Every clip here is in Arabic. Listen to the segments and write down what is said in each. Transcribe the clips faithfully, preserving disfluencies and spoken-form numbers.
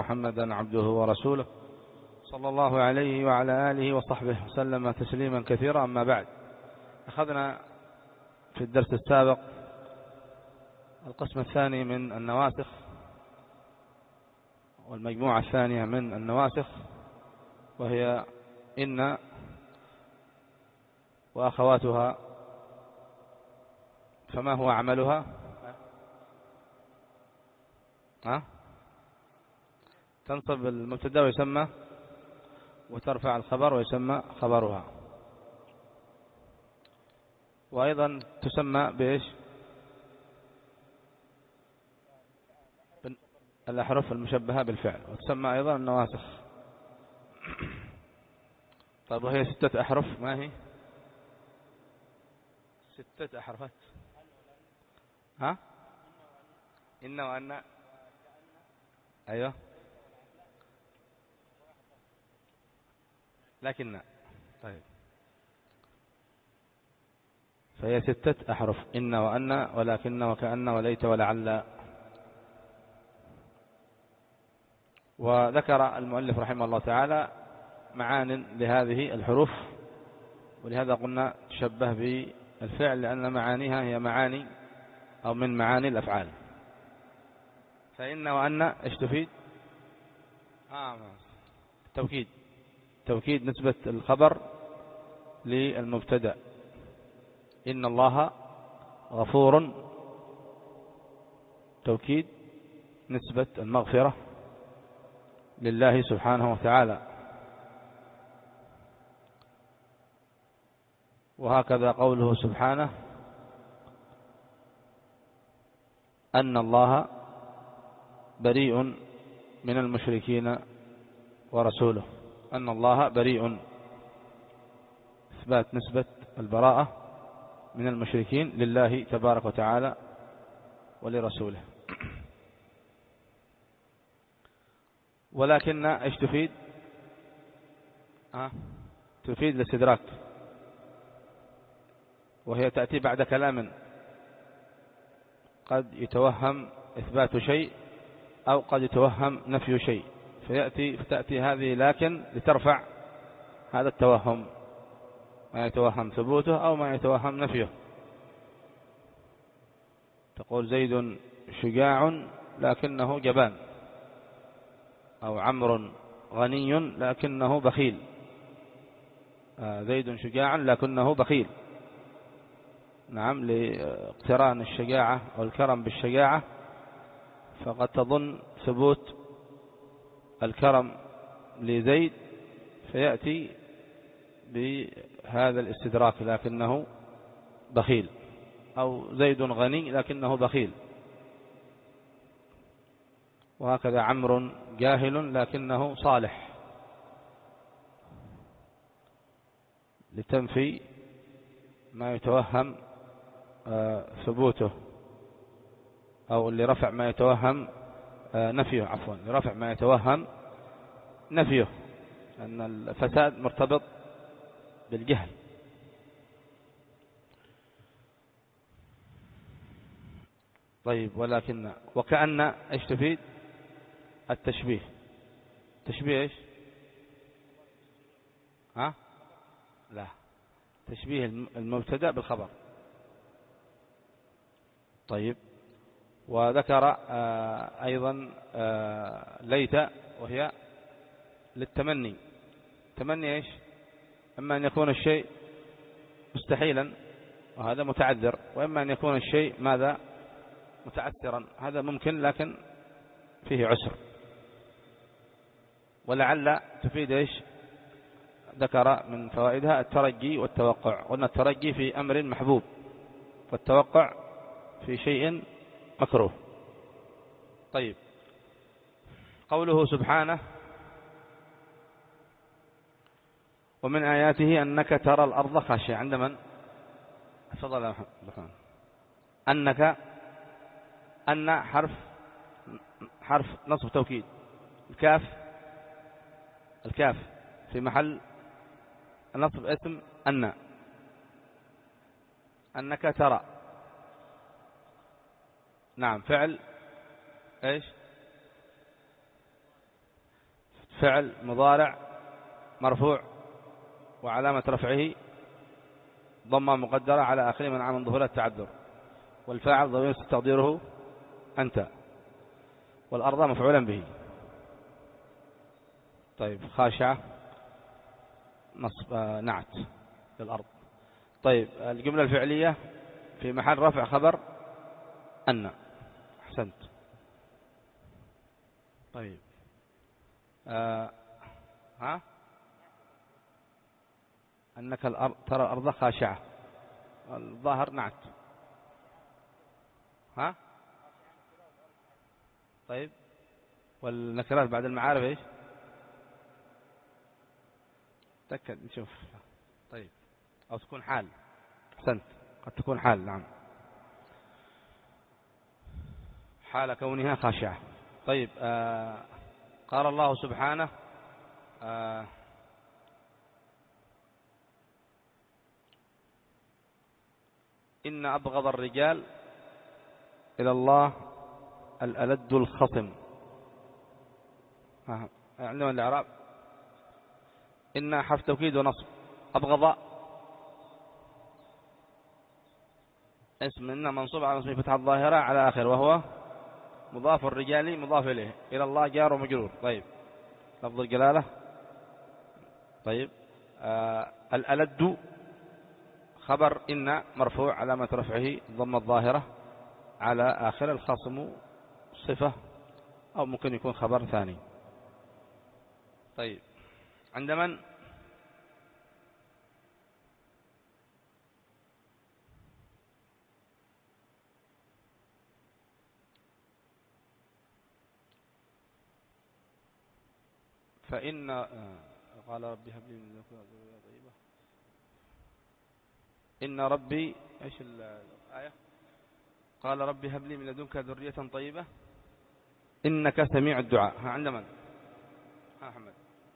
محمدا عبده ورسوله صلى الله عليه وعلى آله وصحبه وسلم تسليما كثيرا. أما بعد، أخذنا في الدرس السابق القسم الثاني من النواسخ والمجموعة الثانية من النواسخ، وهي إن وأخواتها. فما هو عملها؟ ها؟ تنصب المبتدا ويسمى، وترفع الخبر ويسمى خبرها، وأيضا تسمى بإيش؟ الأحرف المشبهة بالفعل، وتسمى أيضا النواسخ. طيب، وهي ستة أحرف. ما هي؟ ستة أحرفات. ها؟ إن وأن. أيوه، لكن. طيب، فهي ستة أحرف: إن وأن ولكن وكأن وليت ولعل. وذكر المؤلف رحمه الله تعالى معان لهذه الحروف، ولهذا قلنا تشبه بالفعل، لأن معانيها هي معاني أو من معاني الأفعال. فإن وأن إيش تفيد؟ آه التوكيد. توكيد نسبة الخبر للمبتدأ. إن الله غفور، توكيد نسبة المغفرة لله سبحانه وتعالى. وهكذا قوله سبحانه: أن الله بريء من المشركين ورسوله. أن الله بريء، إثبات نسبة البراءة من المشركين لله تبارك وتعالى ولرسوله. ولكن ايش تفيد؟ أه؟ تفيد الاستدراك، وهي تأتي بعد كلام قد يتوهم إثبات شيء أو قد يتوهم نفي شيء، فيأتي فتأتي هذه لكن لترفع هذا التوهم، ما يتوهم ثبوته أو ما يتوهم نفيه. تقول: زيد شجاع لكنه جبان، أو عمرو غني لكنه بخيل. آه زيد شجاع لكنه بخيل. نعم، لاقتران الشجاعة والكرم بالشجاعة، فقد تظن ثبوت الكرم لزيد، فيأتي بهذا الاستدراك لكنه بخيل، أو زيد غني لكنه بخيل. وهكذا عمرو جاهل لكنه صالح، لتنفي ما يتوهم ثبوته، أو لرفع ما يتوهم نفيه، عفوا لرفع ما يتوهم نفيه، أن الفساد مرتبط بالجهل. طيب، ولكن وكأن ايش تفيد؟ التشبيه. تشبيه ايش؟ ها؟ لا، تشبيه المبتدأ بالخبر. طيب، وذكر أيضا ليت، وهي للتمني. تمني ايش؟ اما ان يكون الشيء مستحيلا وهذا متعذر، واما ان يكون الشيء ماذا؟ متعثرا، هذا ممكن لكن فيه عسر. ولعل تفيد ايش؟ ذكر من فوائدها الترجي والتوقع. قلنا الترجي في أمر محبوب، والتوقع في شيء مكروه. طيب، قوله سبحانه: ومن آياته أنك ترى الأرض خاشعة. عند من؟ تفضل يا محمد. أنك، أن حرف حرف نصب توكيد. الكاف الكاف في محل نصب اسم أن. أنك ترى، نعم، فعل ايش؟ فعل مضارع مرفوع وعلامة رفعه ضمة مقدرة على آخره منع من ظهور التعذر، والفاعل ضمير تقديره أنت، والأرض مفعولا به. طيب خاشعة نصب آه نعت للأرض. طيب الجملة الفعلية في محل رفع خبر أن. أحسنت. طيب آه ها أنك الأرض ترى الأرض خاشعة، الظاهر نعت. ها طيب والنكرات بعد المعارف ايش؟ تأكد نشوف. طيب أو تكون حال. أحسنت، قد تكون حال. نعم، حال كونها خاشعة. طيب آه قال الله سبحانه آه إن أبغض الرجال إلى الله الألد الخصم. آه. عندما الإعراب إن حرف توكيد ونصب. أبغض اسم إن منصوب على اسم فتحة الظاهرة على آخر، وهو مضاف الرجال مضاف إليه، إلى الله جار ومجرور. طيب لفظ الجلالة. طيب آه الألد خبر إن مرفوع علامة رفعه ضم الظاهرة على آخر، الخصم صفة أو ممكن يكون خبر ثاني. طيب عند من؟ فإن آه قال ربي هب لي من لدنك ذرية طيبة. إن ربي إيش الآية؟ قال ربي هب لي من لدنك ذرية طيبة إنك سميع الدعاء. ها عند من؟ ها محمد.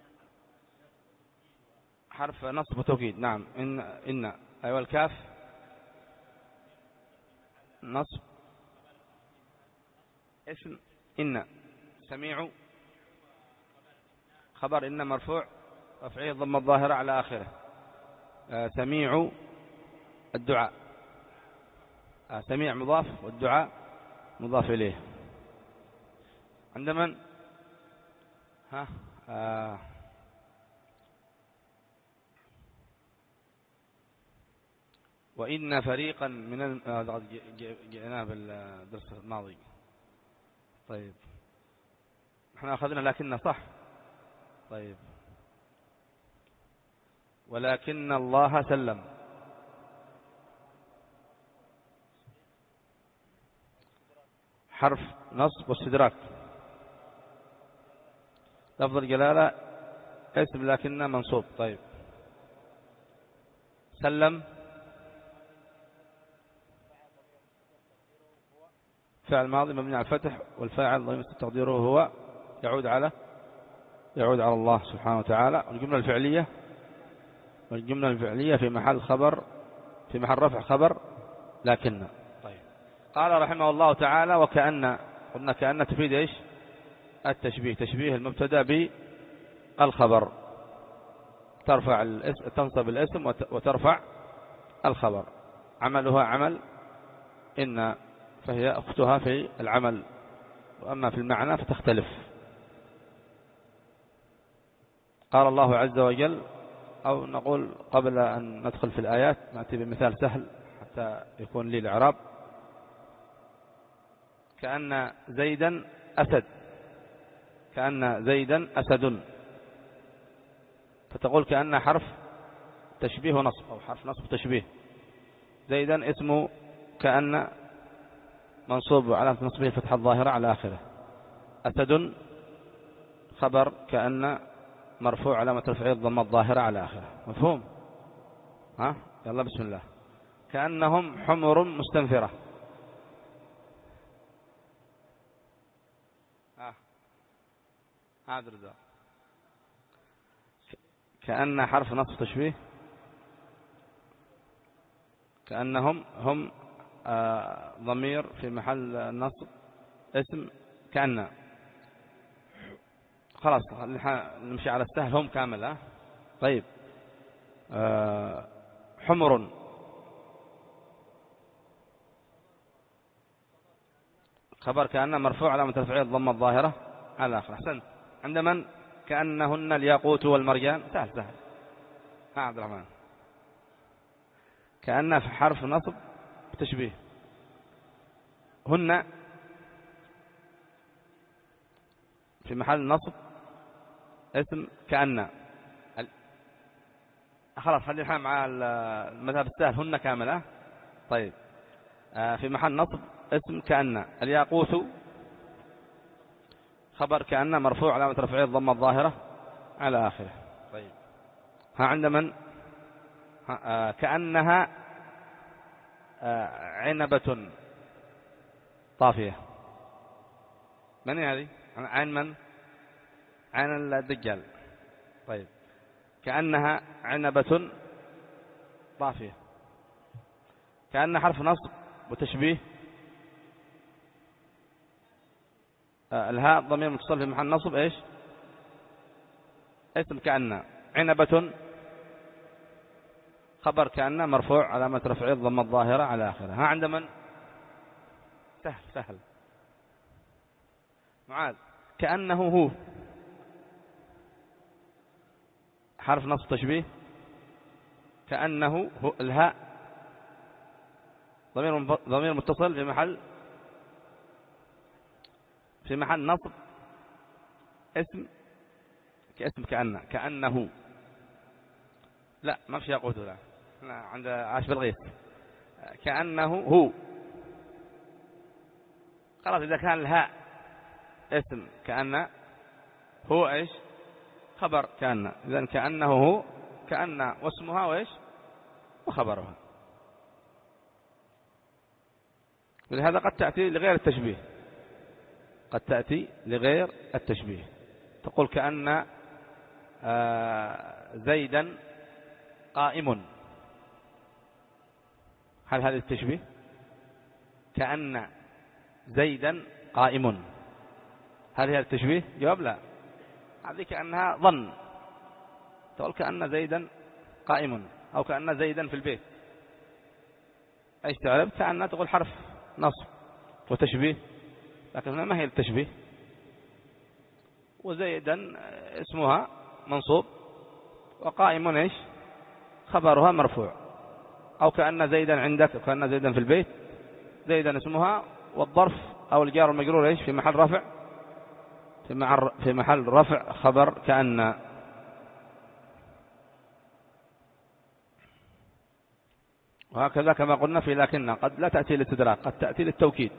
حرف نصب وتوكيد. نعم إن إن أيوة الكاف نصب اسم إن. سميع خبر إن مرفوع رفعه ضم الظاهرة على آخره. آه سميع الدعاء. آه سميع مضاف والدعاء مضاف إليه. عند من؟ ها آه وإن فريقا من جئنا بالدرس الماضي. طيب احنا أخذنا لكن صح. طيب ولكن الله سلم. حرف نصب واستدراك. لفظ الجلالة اسم لكن منصوب. طيب سلم فعل ماضي مبني على الفتح، والفاعل ضمير تقديره هو يعود على يعود على الله سبحانه وتعالى. والجملة الفعلية والجملة الفعلية في محل خبر في محل رفع خبر لكن. طيب قال رحمه الله تعالى وكأن. قلنا كأن تفيد ايش؟ التشبيه، تشبيه المبتدا بالخبر، ترفع الاسم تنصب الاسم وترفع الخبر. عملها عمل إن، فهي أختها في العمل، وأما في المعنى فتختلف. قال الله عز وجل، أو نقول قبل أن ندخل في الآيات نأتي بمثال سهل حتى يكون لي الإعراب. كأن زيدا أسد. كأن زيدا أسد، فتقول كأن حرف تشبيه ونصب أو حرف نصب تشبيه. زيدا اسمه كأن منصوب على نصبه فتح الظاهرة على آخره. أسد خبر كأن مرفوع علامة رفعه الضمة الظاهرة على آخره. مفهوم؟ ها يلا بسم الله. كأنهم حمر مستنفرة. ها هذا رزاق. كأن حرف نصب تشبيه. كأنهم هم آه ضمير في محل نصب اسم كأن. خلاص نمشي على السهل هم كامل. ها طيب. آه حمر. خبر كأن مرفوع علامة رفعه الضمة الظاهرة على آخره. أحسنت. عند من؟ كأنهن الياقوت والمرجان. سهل سهل. ها عبد الرحمن. كأن في حرف نصب تشبيه. هن في محل نصب اسم كأن. خلاص خلي الحين مع المذهب السهل هن كاملة. طيب. في محل نصب اسم كأن الياقوت خبر كأن مرفوع علامة رفعه الضمة الظاهرة على آخره. طيب. ها عند من؟ ها كأنها عنبة طافية. من هذه؟ عين من؟ عين الدجال. طيب. كأنها عنبة طافية. كأن حرف نصب وتشبيه. الهاء ضمير متصل في محل نصب ايش؟ اسم كأن. عنبة خبر كأن مرفوع علامة رفعه الضمة الظاهرة على آخره. ها عند من؟ سهل سهل. معاذ. كأنه هو حرف نصب تشبيه. كأنه هو الهاء ضمير ضمير متصل في محل في محل نصب اسم كاسم كأن. كأنه لا ما في ياقوت. لا لا عند عاش بالغيث. كأنه هو. خلاص إذا كان الهاء اسم كأن هو ايش؟ خبر كأن. إذن كأنه هو كأن واسمها وايش؟ وخبرها. ولهذا قد تأتي لغير التشبيه. قد تأتي لغير التشبيه. تقول كأن زيدا قائم. هل هذا التشبيه؟ كأن زيدا قائم. هل هذا التشبيه؟ جواب لا. هذه كأنها ظن. تقول كأن زيدا قائم أو كأن زيدا في البيت. ايش تعرف؟ كأن تقول حرف نصب وتشبيه. لكن هنا ما هي التشبيه. وزيدا اسمها منصوب وقائم ايش؟ خبرها مرفوع. أو كأن زيدا عندك وكأن زيدا في البيت. زيدا اسمها والظرف أو الجار المجرور ايش؟ في محل رفع في في محل رفع خبر كأن. وهكذا كما قلنا في لكن قد لا تأتي للتدراك. قد تأتي للتوكيد.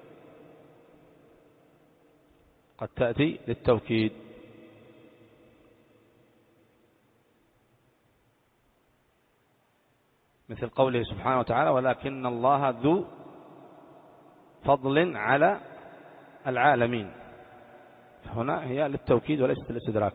قد تأتي للتوكيد. مثل قوله سبحانه وتعالى ولكن الله ذو فضل على العالمين. هنا هي للتوكيد وليست للاستدراك.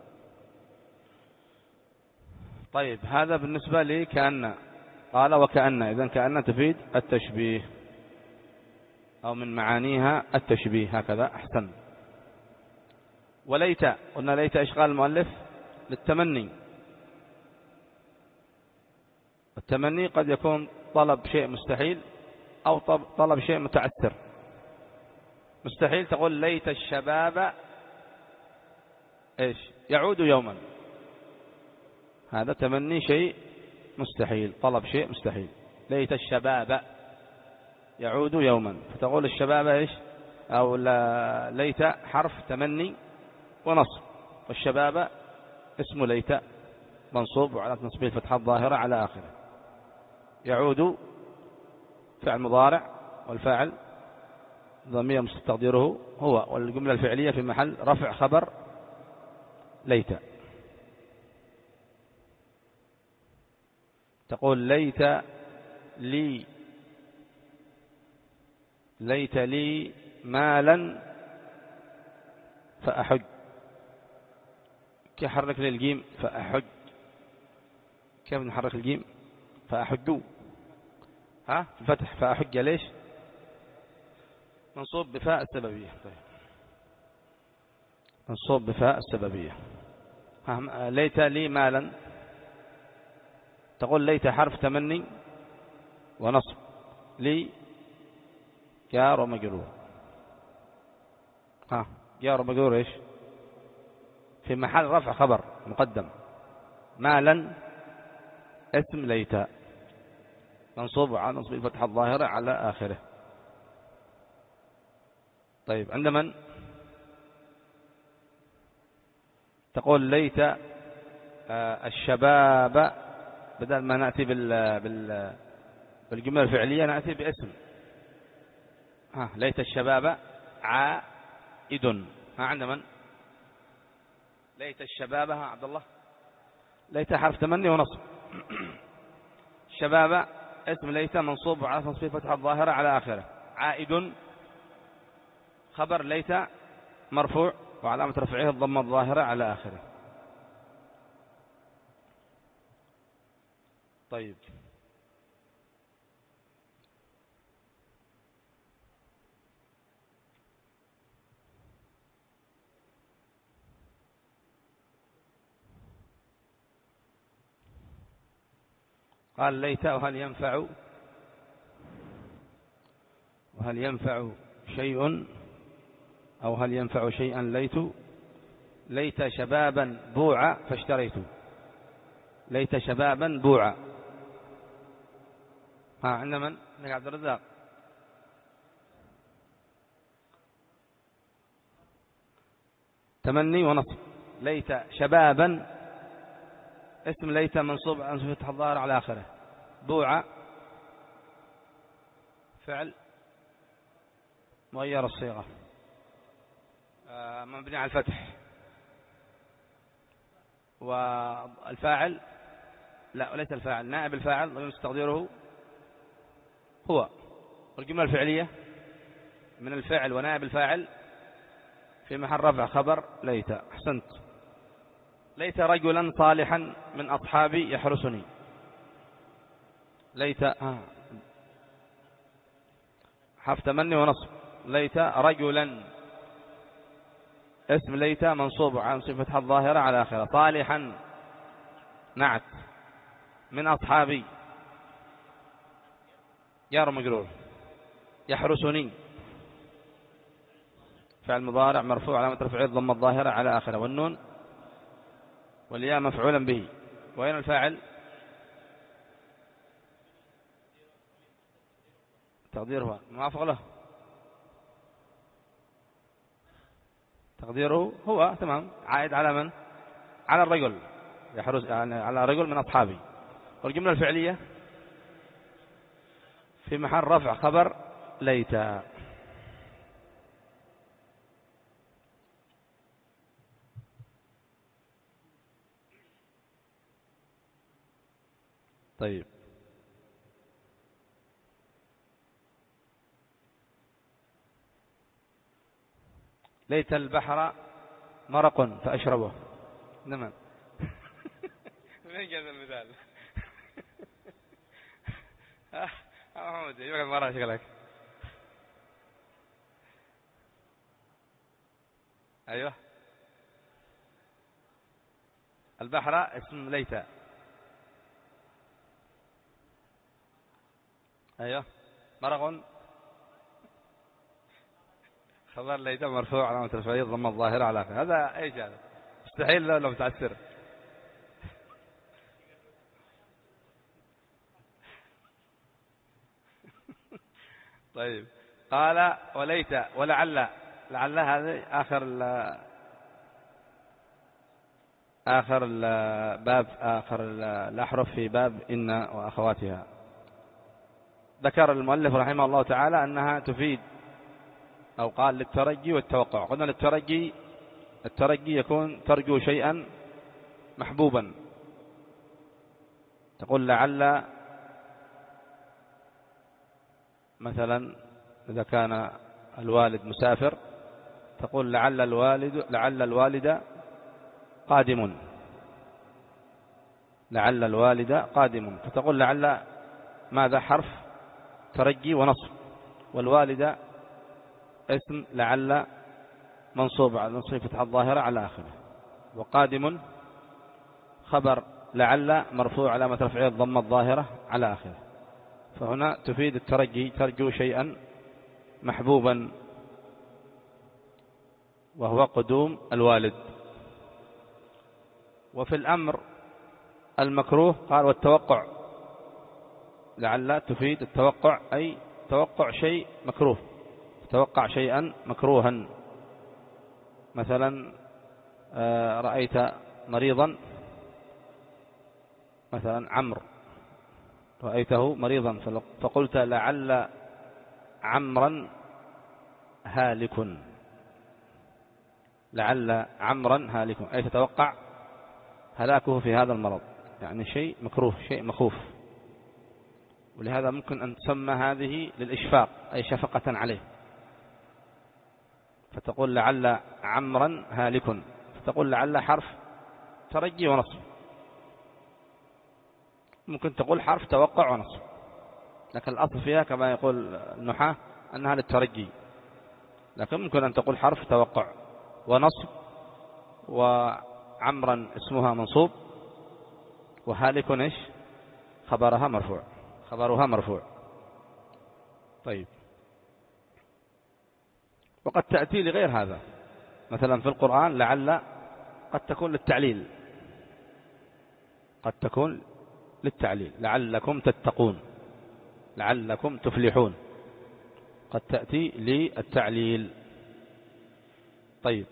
طيب هذا بالنسبة لي كأن. قال وكأن. إذن كأن تفيد التشبيه أو من معانيها التشبيه. هكذا أحسن. وليت. قلنا ليت إشغال المؤلف للتمني. التمني قد يكون طلب شيء مستحيل أو طلب شيء متعثر. مستحيل تقول ليت الشباب إيش يعود يوما. هذا تمني شيء مستحيل. طلب شيء مستحيل. ليت الشباب يعود يوما. فتقول الشباب إيش أو ليت حرف تمني ونصب. والشباب اسم ليت منصوب وعلى نصبه الفتحة الظاهرة على آخره. يعود فعل مضارع والفاعل ضمير مستقدره هو. والجملة الفعلية في محل رفع خبر ليت. تقول ليت لي ليت لي مالا فأحج. كيف حرك لي الجيم فأحج؟ كيف نحرك الجيم؟ فأحجوا. ها الفتح فأحج ليش؟ منصوب بفاء السببية. طيب. منصوب بفاء السببية. ليت لي مالا، تقول ليت حرف تمني ونصب، لي جار ومجرور. ها جار ومجرور ايش؟ في محل رفع خبر مقدم. مالا اسم ليت منصوب على نصب الفتحة الظاهرة على آخره. طيب عند من؟ تقول ليت الشباب، بدل ما نأتي بال بال بالجملة الفعلية نأتي باسم. ها ليت الشباب عائد. ها عند من؟ ليت الشباب. ها عبد الله. ليت حرف تمني ونصب. الشباب اسم ليت منصوب على نصب الفتحة الظاهرة على آخره. عائد خبر ليت مرفوع وعلامة رفعه الضمة الظاهرة على آخره. طيب قال ليت وهل ينفع وهل ينفع شيء أو هل ينفع شيئا ليت ليت شبابا بوعا فاشتريت. ليت شبابا بوعا. ها عند من؟ عند عبد الرزاق. تمني ونصب. ليت شبابا اسم ليت منصوب على نصب فتح الظاهر على آخره. بوعا فعل مغير الصيغة مبني على الفتح. والفاعل لا وليس الفاعل، نائب الفاعل ضمير تقديره هو. والجملة الفعلية من الفعل ونائب الفاعل في محل رفع خبر ليت. أحسنت. ليت رجلا صالحا من أصحابي يحرسني. ليت آه. حرف تمني ونصب. ليت رجلا اسم ليت منصوب عن صفة الظاهرة على آخره. صالحا نعت من أصحابي جار مجرور. يحرسني فعل مضارع مرفوع علامة رفعه الضمة الظاهرة على آخره. والنون والياء مفعولا به. وين الفاعل؟ تقديره موافق له. تقديره هو تمام. عائد على من؟ على الرجل يحرس، يعني على رجل من أصحابي. والجملة الفعلية في محل رفع خبر ليت. طيب ليت البحر مرق فأشربه. نعم. من جاء المثال؟ ها محمود يبقى مرة شغلك. أيوه البحر اسم ليت. أيوه مرق خبر ليت مرفوع علامة رفعه الضمة الظاهرة على آخره. هذا ايش هذا؟ مستحيل لو متعسر. طيب قال وليت ولعل. لعل هذه آخر ال آخر الباب آخر الأحرف في باب إن وأخواتها. ذكر المؤلف رحمه الله تعالى أنها تفيد، أو قال للترجي والتوقع. قلنا للترجي، الترجي يكون ترجو شيئا محبوبا. تقول لعل مثلا إذا كان الوالد مسافر تقول لعل الوالد لعل الوالد قادم. لعل الوالد قادم. فتقول لعل ماذا؟ حرف ترجي ونصب. والوالد اسم لعل منصوب على نصب فتحة الظاهرة على آخره. وقادم خبر لعل مرفوع علامة رفعه الضمة الظاهرة على آخره. فهنا تفيد الترجي، ترجو شيئا محبوبا وهو قدوم الوالد. وفي الأمر المكروه قال والتوقع، لعل تفيد التوقع أي توقع شيء مكروه، توقع شيئا مكروها. مثلا رأيت مريضا، مثلا عمرو رأيته مريضا فقلت لعل عمرا هالك، لعل عمرا هالك أي تتوقع هلاكه في هذا المرض، يعني شيء مكروه شيء مخوف. ولهذا ممكن أن تسمى هذه للإشفاق أي شفقة عليه، فتقول لعل عمرا هالك، فتقول لعل حرف ترجي ونصب. ممكن تقول حرف توقع ونصب، لكن الأصل فيها كما يقول النحاة أنها للترجي، لكن ممكن أن تقول حرف توقع ونصب، وعمرا اسمها منصوب، وهالك إيش خبرها مرفوع، خبرها مرفوع. طيب، وقد تأتي لغير هذا، مثلا في القرآن لعل قد تكون للتعليل، قد تكون للتعليل، لعلكم تتقون، لعلكم تفلحون، قد تأتي للتعليل. طيب،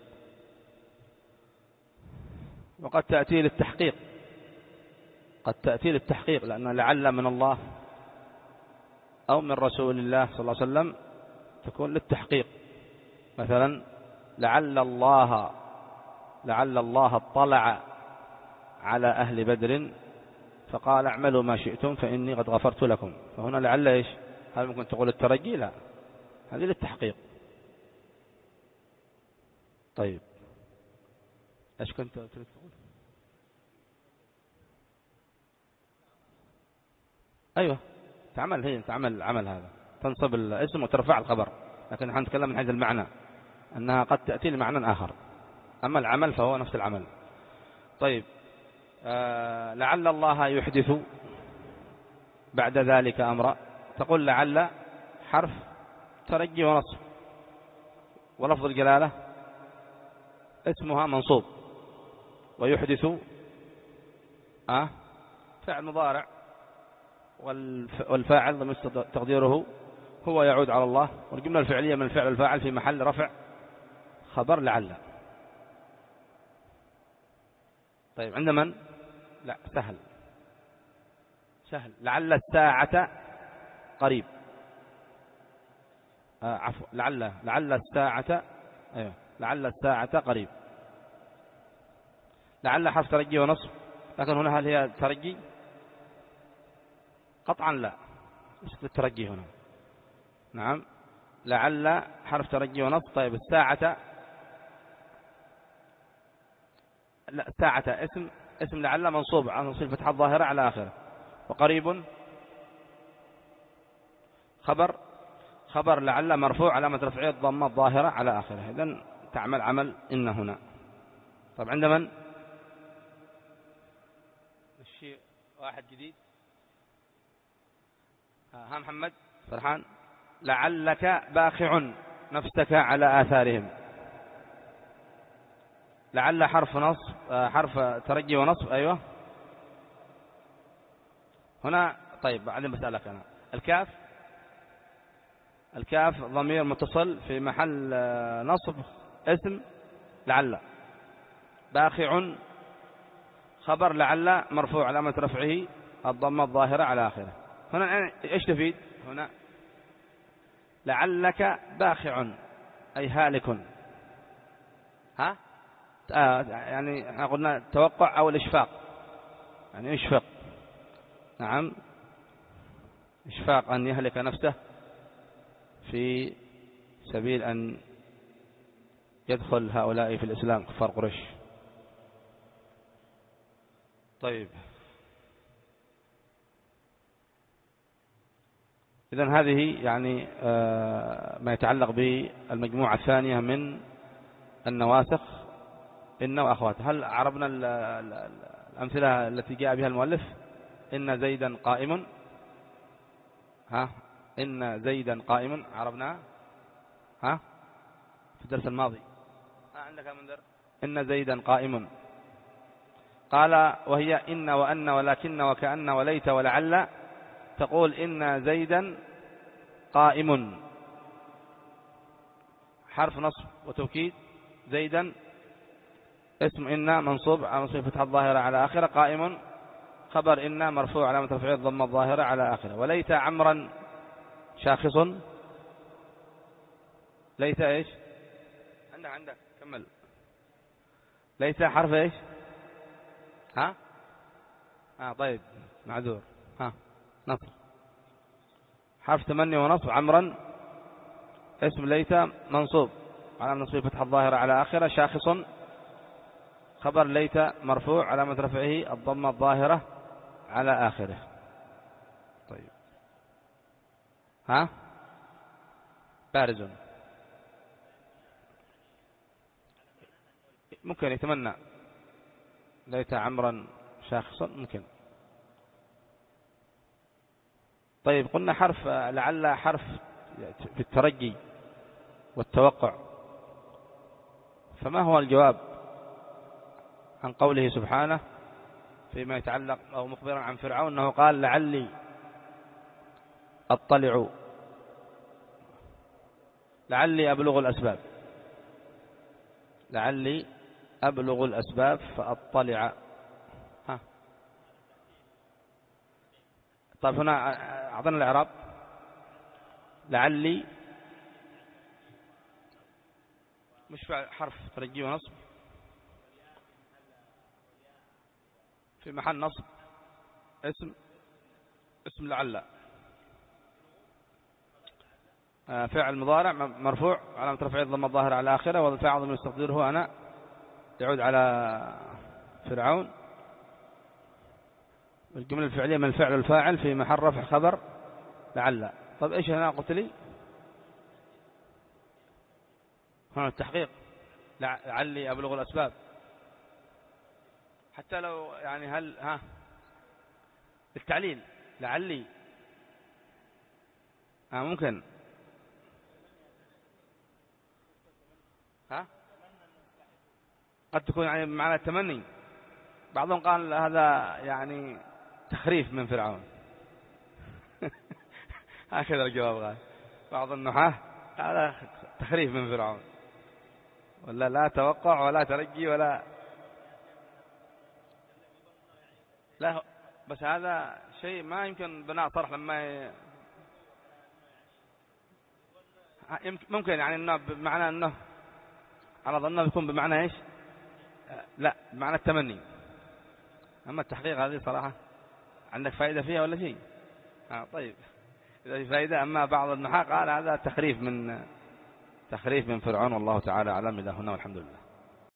وقد تأتي للتحقيق، قد تأتي للتحقيق، لأن لعل من الله أو من رسول الله صلى الله عليه وسلم تكون للتحقيق. مثلا لعل الله لعل الله اطلع على أهل بدر فقال اعملوا ما شئتم فإني قد غفرت لكم. فهنا لعل إيش؟ هل ممكن تقول الترجي؟ لا، هذه للتحقيق. طيب، ايش كنت تريد تقول؟ ايوه، تعمل هي تعمل العمل هذا، تنصب الاسم وترفع الخبر، لكن نحن نتكلم من حيث المعنى انها قد تأتي لمعنى آخر، اما العمل فهو نفس العمل. طيب، آه لعل الله يحدث بعد ذلك أمرا، تقول لعل حرف ترجي ونصب، ولفظ الجلالة اسمها منصوب، ويحدث آه فعل مضارع، والفاعل ضمير تقديره هو يعود على الله، والجملة الفعلية من الفعل الفاعل في محل رفع خبر لعل. طيب، عند من؟ لا، سهل سهل، لعل الساعة قريب، آه عفوا لعل لعل الساعة أيوة لعل الساعة قريب. لعل حرف ترجي ونصب، لكن هنا هل هي ترجي؟ قطعا لا، ليست الترجي هنا. نعم، لعل حرف ترجي ونصب. طيب، الساعة، لا، ساعة اسم اسم لعل منصوب على نصب فتحة الظاهرة على آخره، وقريب خبر خبر لعل مرفوع علامة رفعه الضمة الظاهرة على آخره. إذن تعمل عمل إن هنا. طب، عند من؟ الشيء واحد جديد. ها محمد فرحان، لعلك باخع نفسك على آثارهم. لعل حرف نصب، حرف ترجي ونصب. أيوة هنا. طيب، بعدين بسألك أنا، الكاف الكاف ضمير متصل في محل نصب اسم لعل، باخع خبر لعل مرفوع علامة رفعه الضمة الظاهرة على آخره. هنا إيش تفيد؟ هنا لعلك باخع أي هالك. ها آه يعني احنا قلنا التوقع أو الإشفاق، يعني إشفاق. نعم، إشفاق أن يهلك نفسه في سبيل أن يدخل هؤلاء في الإسلام كفار قريش. طيب، إذن هذه يعني ما يتعلق بالمجموعة الثانية من النواسخ إن وأخواتها. هل عربنا الأمثلة التي جاء بها المؤلف؟ إن زيدا قائم، ها إن زيدا قائم عربنا ها في الدرس الماضي. ها عندك يا منذر؟ إن زيدا قائم. قال وهي إن وأن ولكن وكأن وليت ولعل، تقول إن زيدا قائم حرف نصب وتوكيد، زيدا اسم إن منصوب على نصب فتح الظاهرة على آخره، قائم خبر إن مرفوع علامة رفعه الضم الظاهرة على آخره. وليت عمرا شاخص، ليت إيش عندك عندك كمل. ليت حرف إيش؟ ها آه طيب معذور. ها نصب حرف تمني ونصب. عمرا اسم ليت منصوب علامة نصبه فتح الظاهرة على آخره. شاخص خبر ليت مرفوع علامة رفعه الضمة الظاهرة على آخره. طيب ها بارز ممكن يتمنى ليت عمرا شاخصا ممكن. طيب قلنا حرف لعل حرف في الترجي والتوقع، فما هو الجواب عن قوله سبحانه فيما يتعلق أو مخبرا عن فرعون أنه قال لعلي أطلع لعلي أبلغ الأسباب لعلي أبلغ الأسباب فأطلع. ها طيب هنا أعطنا الإعراب. لعلي مش حرف ترجي ونصب في محل نصب اسم اسم لعل فعل مضارع مرفوع علامة رفعه الضمة الظاهرة على آخره، والفاعل ضمير يستقدره أنا يعود على فرعون. الجملة الفعلية من الفعل والفاعل في محل رفع خبر لعل. طيب ايش هنا قلت لي؟ هنا التحقيق لعلي أبلغ الأسباب، حتى لو يعني هل ها التعليل لعلي ها ممكن ها قد تكون يعني بمعنى التمني. بعضهم قال هذا يعني تخريف من فرعون هكذا الجواب قال بعض النحاة، هذا تخريف من فرعون، ولا لا توقع ولا ترجي ولا لا، بس هذا شيء ما يمكن بناء طرح لما ي... ممكن يعني انه بمعنى انه على ظنه يكون بمعنى ايش؟ لا بمعنى التمني. اما التحقيق هذه صراحة عندك فائدة فيها ولا شيء؟ آه طيب إذا في فائدة. أما بعض النحاة قال هذا تخريف من تخريف من فرعون، والله تعالى أعلم. إلى هنا والحمد لله.